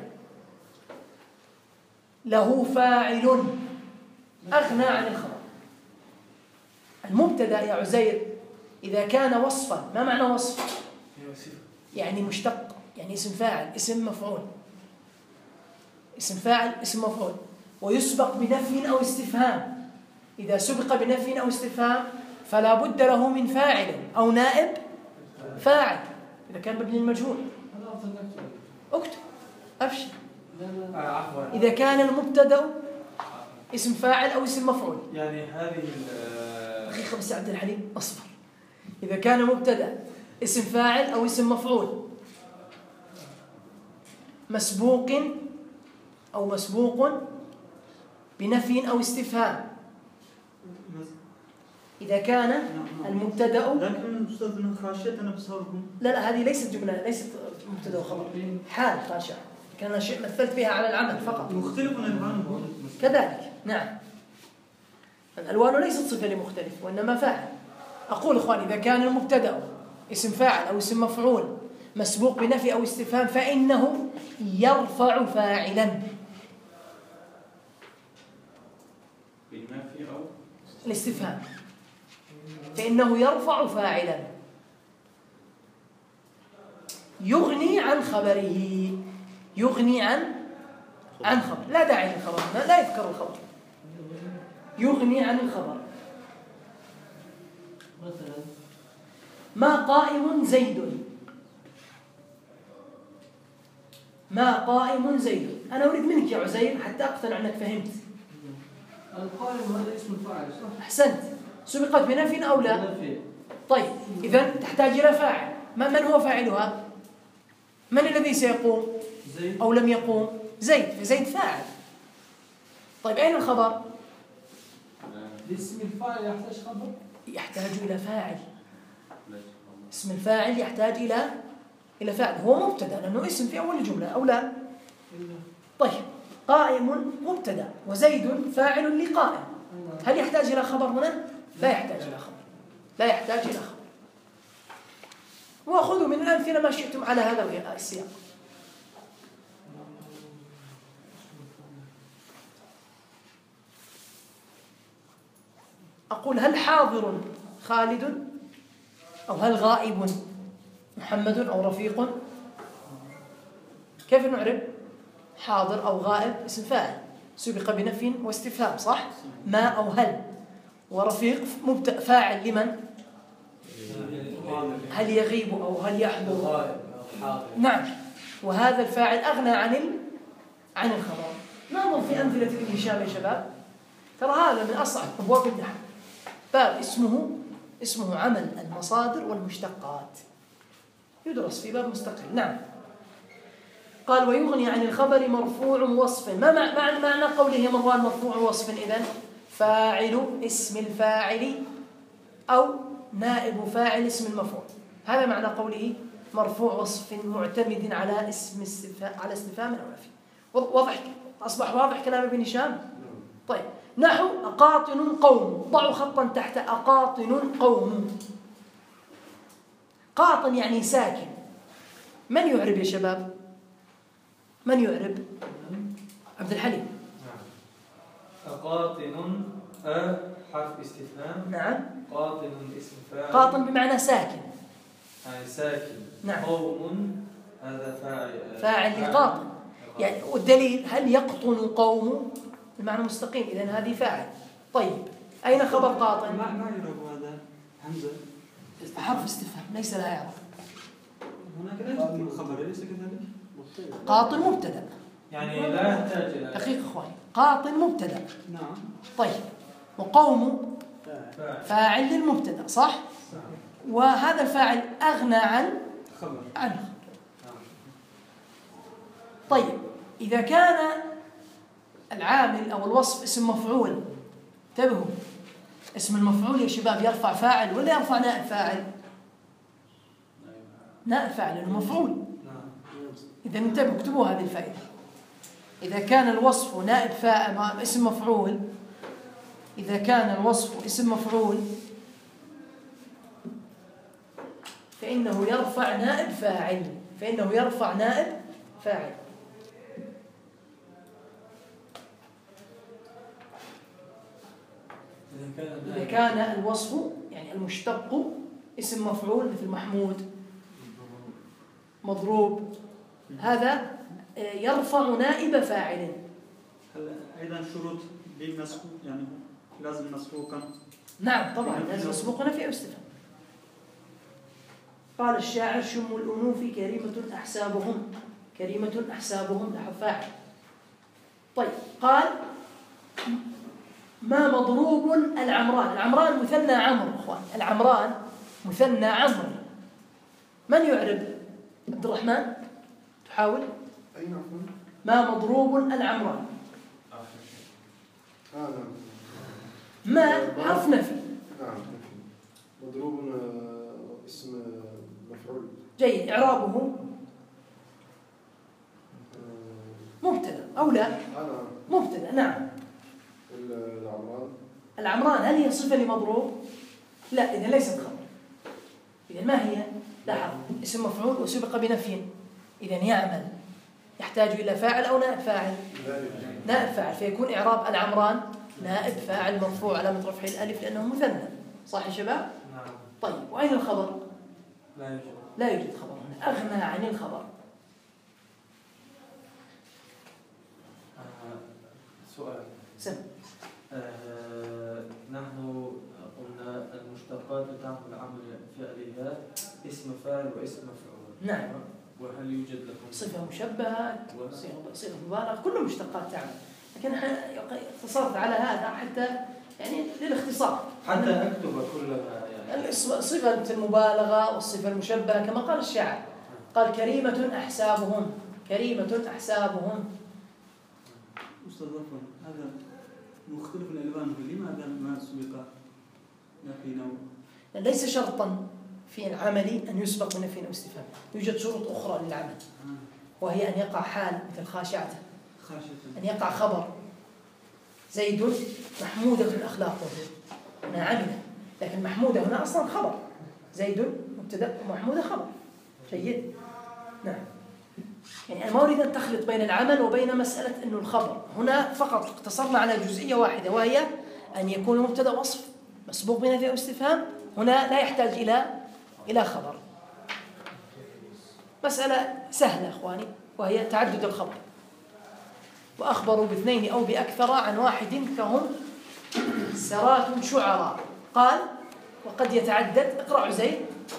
له فاعل أغنى عن الخبر. المبتدأ يا عزير إذا كان وصفا، ما معنى وصف؟ يعني مشتق، يعني اسم فاعل اسم مفعول، اسم فاعل اسم مفعول، ويسبق بنفي أو استفهام. إذا سبق بنفي أو استفهام فلا بد له من فاعل أو نائب فاعل إذا كان مبني المجهول. اكتب أبشر. إذا كان المبتدأ اسم فاعل أو اسم مفعول، يعني هذه دقيقة بس عبد الحليم أصبر. إذا كان مبتدأ اسم فاعل أو اسم مفعول مسبوق بنفي أو استفهام، إذا كان المبتدأ لكن أستاذنا خاشيتنا بصرهم. لا هذه ليست جملة، ليست مبتدأ وخبر، حال خاشع كان شيء مثلت بها على العمل فقط. مختلف الألوان كذلك نعم، الألوان ليست صفة لمختلف وإنما فاعل. أقول إخواني إذا كان المبتدأ اسم فاعل أو اسم مفعول مسبوق بنفي أو استفهام فإنه يرفع فاعلا. بالنفي أو الاستفهام، فإنه يرفع فاعلا يغني عن خبره، يغني عن خبر، لا داعي للخبر، لا يذكر الخبر، يغني عن الخبر. مثلا ما قائم زيد، ما قائم زيد. أنا أريد منك يا عزير حتى أقتنع أنك فهمت. القائم هذا اسم الفاعل صح؟ أحسنت. سبقت بنفي أو لا؟ طيب إذن تحتاج إلى فاعل. من هو فاعلها؟ من الذي سيقوم؟ زيد. أو لم يقوم؟ زيد، فزيد فاعل. طيب أين الخبر؟ اسم الفاعل يحتاج خبر؟ يحتاج إلى فاعل. اسم الفاعل يحتاج إلى فاعل، هو مبتدأ لأنه اسم في أول الجملة أو لا؟ طيب قائم مبتدأ وزيد فاعل لقائم، هل يحتاج إلى خبر هنا؟ لا يحتاج إلى خبر، لا يحتاج إلى خبر. وأخذوا من الأمثلة ما شئتم على هذا السياق. أقول هل حاضر خالد أو هل غائب محمد أو رفيق؟ كيف نعرب؟ حاضر أو غائب اسم فاعل سبق بنفي واستفهام صح؟ ما أو هل. ورفيق فاعل لمن؟ هل يغيب أو هل يحضر؟ نعم. وهذا الفاعل أغنى عن الخبر. ننظر في أمثلة ابن هشام يا شباب، ترى هذا من أصعب أبواب النحو، باب اسمه عمل المصادر والمشتقات، يدرس في باب مستقل. نعم. قال ويغني عن الخبر مرفوع وصف. ما معنى قوله يا مروان مرفوع وصف؟ إذن فاعل اسم الفاعل أو نائب فاعل اسم المفعول، هذا معنى قوله مرفوع وصف معتمد على على استفهام أو نفي. واضح؟ أصبح واضح كلام ابن هشام؟ طيب نحو أقاطن قوم، ضعوا خطا تحت أقاطن قوم. قاطن يعني ساكن، من يعرب يا شباب؟ من يعرب؟ عبد الحليم. قاطن حرف استفهام. نعم. قاطن اسم فاعل. قاطن بمعنى ساكن. يعني ساكن. نعم. قوم هذا فاعل لقاطن. يعني والدليل هل يقطن قوم؟ المعنى مستقيم، إذن هذه فاعل. طيب أين خبر قاطن؟ ما يعرف هذا همزة حرف استفهام ليس لها إعراب. هناك لا يوجد خبر أليس كذلك؟ قاطن مبتدأ. يعني لا يحتاج إلى دقيقة إخواني، قاطن مبتدأ. نعم. طيب وقوم فاعل للمبتدأ صح؟ وهذا الفاعل أغنى عن خبر عنه. طيب إذا كان العامل أو الوصف اسم مفعول، انتبهوا، اسم المفعول يا شباب يرفع فاعل ولا يرفع نائب فاعل؟ نائب فاعل لأنه مفعول. إذا انتبهوا اكتبوا هذه الفائدة. إذا كان الوصف نائب فاعل اسم مفعول، إذا كان الوصف اسم مفعول فإنه يرفع نائب فاعل، فإنه يرفع نائب فاعل. إذا كان الوصف يعني المشتق اسم مفعول مثل محمود، مضروب، هذا يرفع نائب فاعل. هل أيضا شروط للمسبوق يعني لازم مسبوقا؟ نعم طبعا لازم مسبوقا في استفهام. قال الشاعر شم الأنوف كريمة أحسابهم، كريمة أحسابهم لاحظ فاعل. طيب قال ما مضروب العمران، العمران مثنى عمرو اخوان، العمران مثنى عمرو. من يعرب؟ عبد الرحمن تحاول. أي نعم. ما مضروب العمران. نعم. ما حرف نفي. نعم. مضروب اسم مفعول. جيد. إعرابه مبتدأ أو لا؟ مبتدأ. نعم. العمران. العمران هل هي صفة لمضروب؟ لا، إذا ليست خبر. إذا ما هي؟ لاحظ اسم مفعول وسبق بنفي، إذا يعمل يحتاج إلى فاعل أو نائب فاعل؟ نائب فاعل، فيكون إعراب العمران نائب فاعل مرفوع علامة رفعه الألف لأنه مثنى. صح يا شباب؟ نعم. طيب وأين الخبر؟ لا يوجد. لا يوجد خبر هنا، أغنى عن الخبر. سؤال. سم. نحن قلنا المشتقات تعمل عمل فعلها اسم فاعل واسم مفعول. نعم. وهل يوجد لكم صفة مشبهة، صيغة مبالغة، كل مشتقات تعمل، لكن اختصرت على هذا حتى يعني للاختصار، حتى أكتب كلها يعني صفة المبالغة والصفة المشبهة كما قال الشاعر، قال كريمة أحسابهم، كريمة أحسابهم. أستاذ عفوا، هذا مختلف الألوان، لماذا ما سبق نفي نوع؟ ليس شرطا في العمل أن يسبق بنفي أو استفهام، يوجد شروط أخرى للعمل، وهي أن يقع حال مثل خاشعة، أن يقع خبر زيد محمودة أخلاقه هنا عمل، لكن محمودة هنا أصلا خبر، زيد مبتدأ ومحمودة خبر. جيد. نعم. يعني أنا ما أريد أن تخلط بين العمل وبين مسألة أنه الخبر، هنا فقط اقتصرنا على جزئية واحدة وهي أن يكون مبتدأ وصف مسبوق بنفي أو استفهام، هنا لا يحتاج إلى خبر. مسألة سهلة أخواني، وهي تعدد الخبر. وأخبروا باثنين أو بأكثر عن واحد كهم سرات شعراء. قال وقد يتعدد. اقرأوا زيد.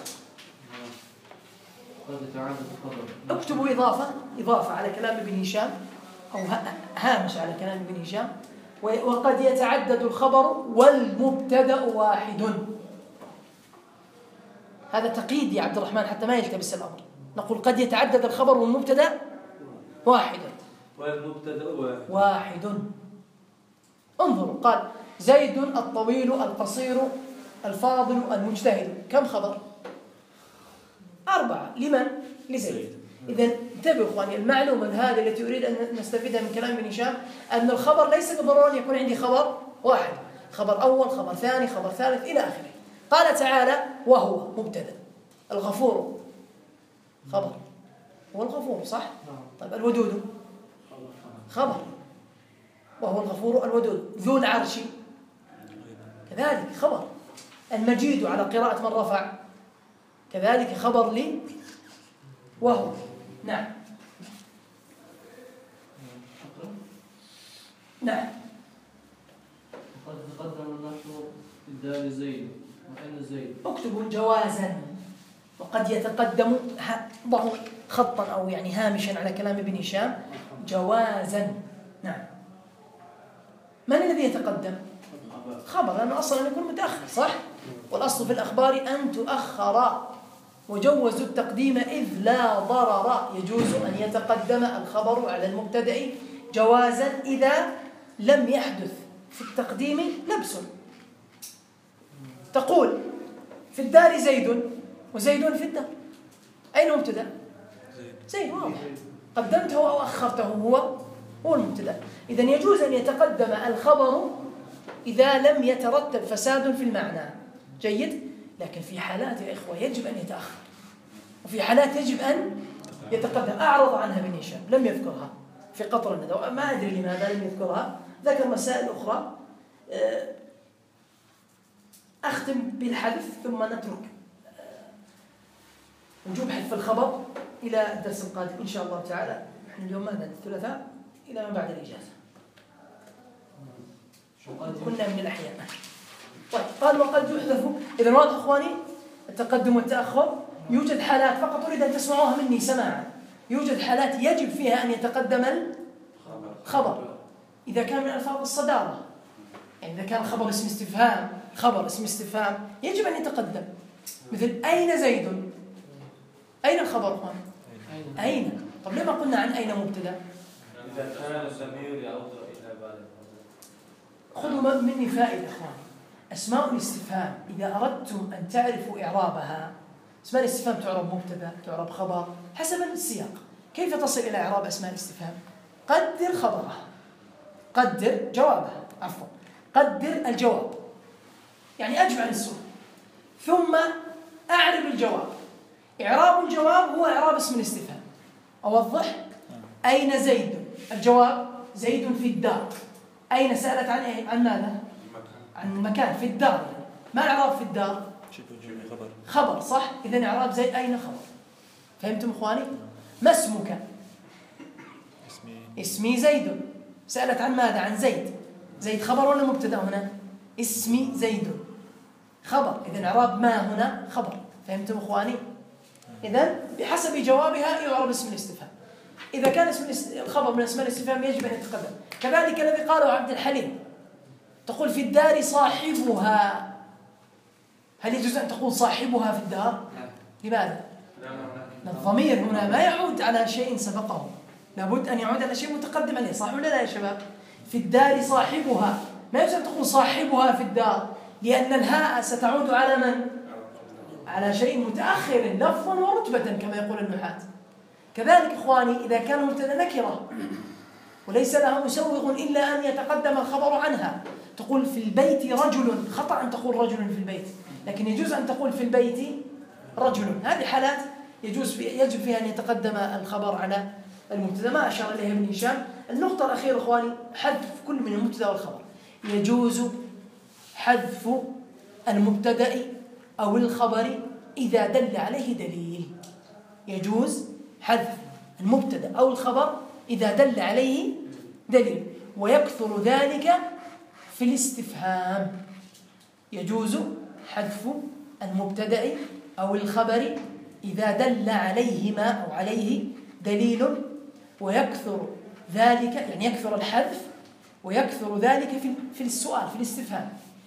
قد يتعدد الخبر. اكتبوا إضافة على كلام ابن هشام أو هامش على كلام ابن هشام. وقد يتعدد الخبر والمبتدأ واحد. هذا تقييد يا عبد الرحمن حتى ما يلتبس الأمر. نقول قد يتعدد الخبر والمبتدأ واحد. والمبتدأ واحد. انظروا، قال زيد الطويل القصير الفاضل المجتهد، كم خبر؟ 4. لمن؟ لزيد. إذن انتبهوا إخواني، المعلومة هذه التي أريد أن نستفيدها من كلام ابن هشام أن الخبر ليس بالضرورة أن يكون عندي خبر واحد، خبر أول، خبر ثاني، خبر ثالث إلى آخره. قال تعالى وهو مبتدأ، الغفور خبر، هو الغفور صح؟ طيب الودود خبر، وهو الغفور الودود. ذو العرش كذلك خبر. المجيد على قراءة من رفع كذلك خبر لي وهو. نعم نعم. قد تقدم النحو في الدار زيد، وأين زيد؟ اكتبوا جوازا. وقد يتقدم، ضعوا خطا أو يعني هامشا على كلام ابن هشام، جوازا. نعم. من الذي يتقدم؟ خبر، لأنه أصلا يكون متأخر صح؟ والأصل في الأخبار أن تؤخر، وجوزوا التقديم إذ لا ضرر. يجوز أن يتقدم الخبر على المبتدأ جوازا إذا لم يحدث في التقديم لبس. تقول في الدار زيد، وزيد في الدار، أين مبتدأ؟ زيد واضح، قدمته أو أخرته هو المبتدأ. إذن يجوز أن يتقدم الخبر إذا لم يترتب فساد في المعنى. جيد. لكن في حالات يا إخوة يجب أن يتأخر، وفي حالات يجب أن يتقدم. أعرض عنها ابن هشام، لم يذكرها في قطر الندى، ما أدري لماذا لم يذكرها. ذكر مسائل أخرى. أختم بالحذف ثم نترك وجوب حذف الخبر إلى الدرس القادم إن شاء الله تعالى. نحن اليوم ماذا؟ الثلاثاء إلى ما بعد الإجازة، كنا من الأحياء. طيب قال وقد يحذف. إذا واضح أخواني التقدم والتأخر. يوجد حالات، فقط أريد أن تسمعوها مني سماعا، يوجد حالات يجب فيها أن يتقدم الخبر إذا كان من ألفاظ الصدارة. يعني إذا كان خبر اسم استفهام، خبر اسم استفهام يجب أن يتقدم، مثل أين زيد؟ أين الخبر أخوان؟ أين. طب لما قلنا عن أين مبتدأ؟ إذا كان الضمير يعود إلى بعد. خذوا مني فائدة أخوان. أسماء الاستفهام إذا أردتم أن تعرفوا إعرابها، أسماء الاستفهام تعرب مبتدأ، تعرب خبر حسب السياق. كيف تصل إلى إعراب أسماء الاستفهام؟ قدر خبرها، قدر جوابها، عفوا قدر الجواب، يعني أجمع السؤال ثم أعرب الجواب. إعراب الجواب هو إعراب اسم الاستفهام. أوضح؟ أين زيد؟ الجواب زيد في الدار. أين سألت عن إيه؟ عن ماذا؟ عن المكان في الدار. ما الإعراب في الدار؟ خبر صح؟ إذن إعراب زيد أين خبر. فهمتم إخواني؟ ما اسمك؟ اسمي زيد. سألت عن ماذا؟ عن زيد. زيد خبر ولا مبتدأ هنا؟ اسمي زيد خبر، إذن إعراب ما هنا خبر. فهمتم إخواني؟ إذن بحسب جوابها يعرب اسم الاستفهام. إذا كان اسم الخبر من اسماء الاستفهام يجب أن يتقدم. كذلك الذي قاله عبد الحليم، تقول في الدار صاحبها، هل يجوز أن تقول صاحبها في الدار؟ لماذا؟ الضمير هنا ما يعود على شيء سبقه، لابد أن يعود على شيء متقدم عليه، صح ولا لا يا شباب؟ في الدار صاحبها، ما يجوز أن تقول صاحبها في الدار، لأن الهاء ستعود على من؟ على شيء متأخر لفظا ورتبة كما يقول النحاة. كذلك إخواني إذا كان مبتدأ نكرة وليس له مسوغ إلا أن يتقدم الخبر عنها، تقول في البيت رجل، خطأ أن تقول رجل في البيت، لكن يجوز أن تقول في البيت رجل. هذه حالات يجب فيها أن يتقدم الخبر على المبتدأ، ما أشار إليه ابن هشام. النقطة الأخيرة إخواني حذف كل من المبتدأ والخبر. يجوز حذف المبتدأ أو الخبر إذا دل عليه دليل. يجوز حذف المبتدأ أو الخبر إذا دل عليه دليل، ويكثر ذلك في الاستفهام. يجوز حذف المبتدأ أو الخبر إذا دل عليهما أو عليه دليل، ويكثر ذلك، يعني يكثر الحذف ويكثر ذلك في السؤال في الاستفهام.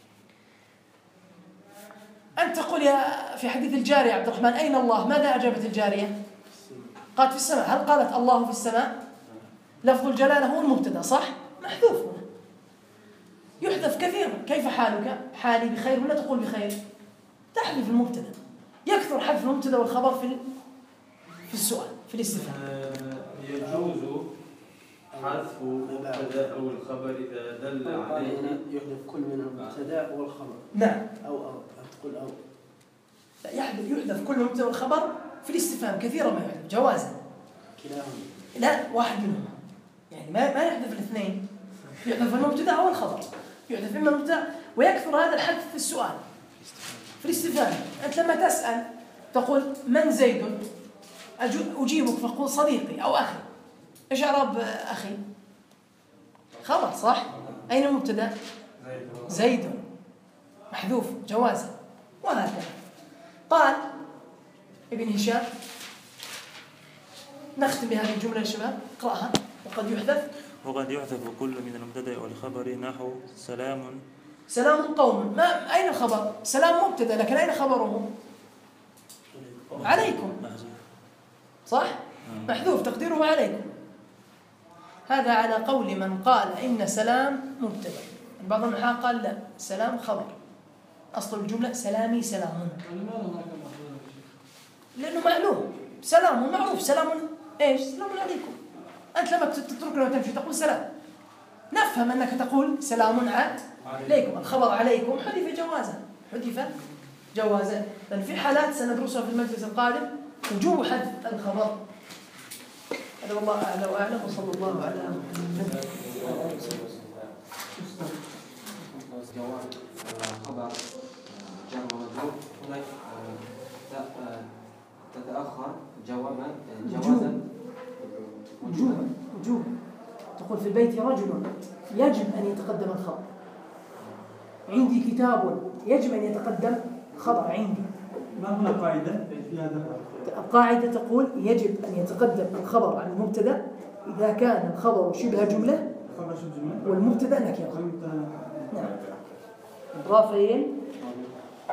أنت تقول في حديث الجارية عبد الرحمن أين الله؟ ماذا أجابت الجارية؟ قالت في السماء. هل قالت الله في السماء؟ لفظ الجلالة هو المبتدأ صح؟ محذوف هنا، يحذف كثيرا. كيف حالك؟ حالي بخير ولا تقول بخير؟ تحذف المبتدأ. يكثر حذف المبتدأ والخبر في السؤال في الاستفهام. يجوز حذف المبتدأ أو الخبر إذا دل عليه. يحذف كل من المبتدأ والخبر. نعم. أو تقول أو. لا، يحذف كل المبتدأ والخبر في الاستفهام كثيرا ما يحذف جوازا. كلاهما. لا، واحد منهما. يعني ما يحذف الاثنين، يحذف المبتدأ أو الخبر، يحذف إما المبتدأ. ويكثر هذا الحذف في السؤال، في الاستفهام. أنت لما تسأل تقول من زيد، أجيبك فقول صديقي أو أخي. إيش إعراب أخي؟ خبر، صح؟ أين المبتدأ؟ زيد، محذوف جوازا، وهكذا. قال ابن هشام، نختم بهذه الجملة يا شباب، اقرأها. وقد يحذف كل من المبتدأ والخبر نحو سلام قوم. ما أين الخبر؟ سلام مبتدأ، لكن أين خبره؟ عليكم، صح؟ محذوف تقديره عليكم. هذا على قول من قال إن سلام مبتدأ. بعض النحاة قال لا، سلام خبر، أصل الجملة سلامي سلام. لأنه معلوم، سلام معروف، سلام إيش؟ سلام عليكم. أنت لما تتركنا وتمشي تقول سلام، نفهم أنك تقول سلام عليكم. الخبر عليكم حذف جوازا. لأن في حالات سندرسها في المجلس القادم وجوب حذف الخبر. هذا والله أعلى وأعلم، وصلى الله على محمد. جواب خبر جر ومجرور هناك تتأخر جوازا وجوبا. تقول في البيت رجل، يجب أن يتقدم الخبر. عندي كتاب، يجب أن يتقدم خبر عندي. ما هنا قاعدة في هذا؟ القاعدة تقول يجب أن يتقدم الخبر عن المبتدأ إذا كان الخبر شبه جملة والمبتدأ نكرة. نعم. إضافة